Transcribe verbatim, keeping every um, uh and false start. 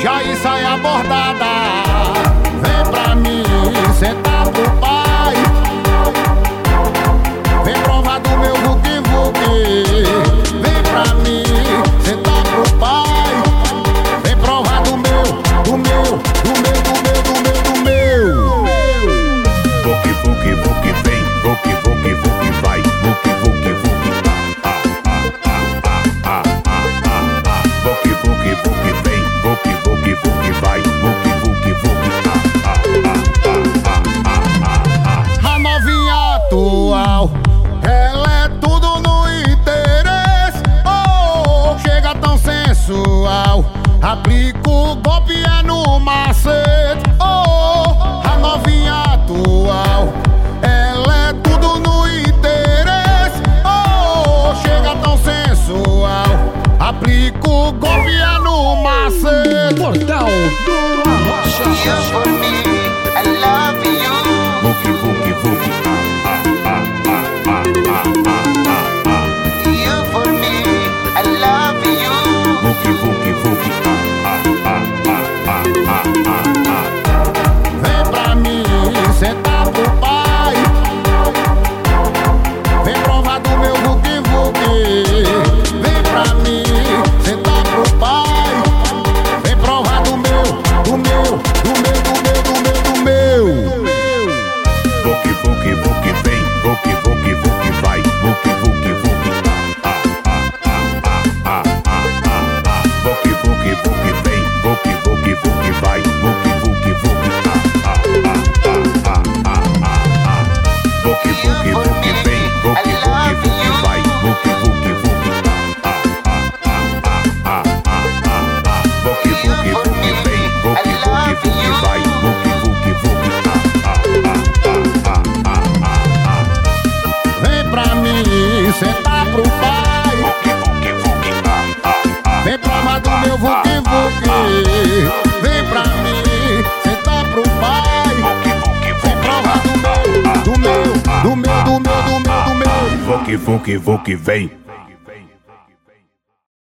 já e saia bordada. Vem pra mim, sentar pro pai. Vem provar do meu vuki-vuki. Vem pra mim, sentar pro pai. Vem provar do meu, do meu, do meu, do meu, do meu, do meu. Vuki, vuki, vuki, vem. Vuki, vuki, vuki, vai. Vuki, vuki, vuki, ah, ah, ah, ah, ah, ah, ah. Vuki, vuki, vuki, vem. Vuki, vuki, vuki, vai. Vuki, vuki, vuki, ah, ah, ah, ah, ah, ah. A novinha atual, ela é tudo no interesse. Oh, chega tão sensual, aplica o golpe é no macete. Oh, a novinha atual, ela é tudo no interesse. Oh, chega tão sensual, aplica o golpe é no macete. Portal do Arrocha. You for me, I love you. Vuki, vuki, vuki, ah, ah, ah, ah, ah, ah, ah, ah. You for me, I love you. Vuki, vuki, vuki, ah, ah, ah, ah, ah, ah, ah. Vem pra mim, sentar pro pai. Vem provar do meu vuki-vuki. Vem pra mim, sentar pro pai. Vem provar do meu, do meu, do meu, do meu, do meu, do meu. Vuki, vuki, vuki, vem. Vuki, vuki, vuki, vai. Vuki, vuki, vuki, ah, ah, ah, ah, ah, ah, ah. Vuki, vuki, vuki, vem. Vuki, vuki, vuki, vai. Vuki, vuki, vuki, ah, ah, ah, ah, ah, ah, ah. Vuki, vuki, vuki, vem. Vuki, vuki, vuki, vai. Vuki, vuki, vuki, ah, ah, ah, ah, ah, ah, ah. Vuki, vuki, vuki, vem. Vuki, vuki, vuki, vai. Vuki, vuki, vuki, ah, ah, ah, ah, ah, ah. Vem pra mim, sentar pro pai. Vuki, vuki, vuki, ah, ah, ah. Vem provar do meu vuki-vuki. Vem pra mim, sentar pro pai. Vuki, vuki, Vem vuki, provar do meu, do meu, do meu, do meu, do meu, do meu. Vuki, vuki, vuki, vem.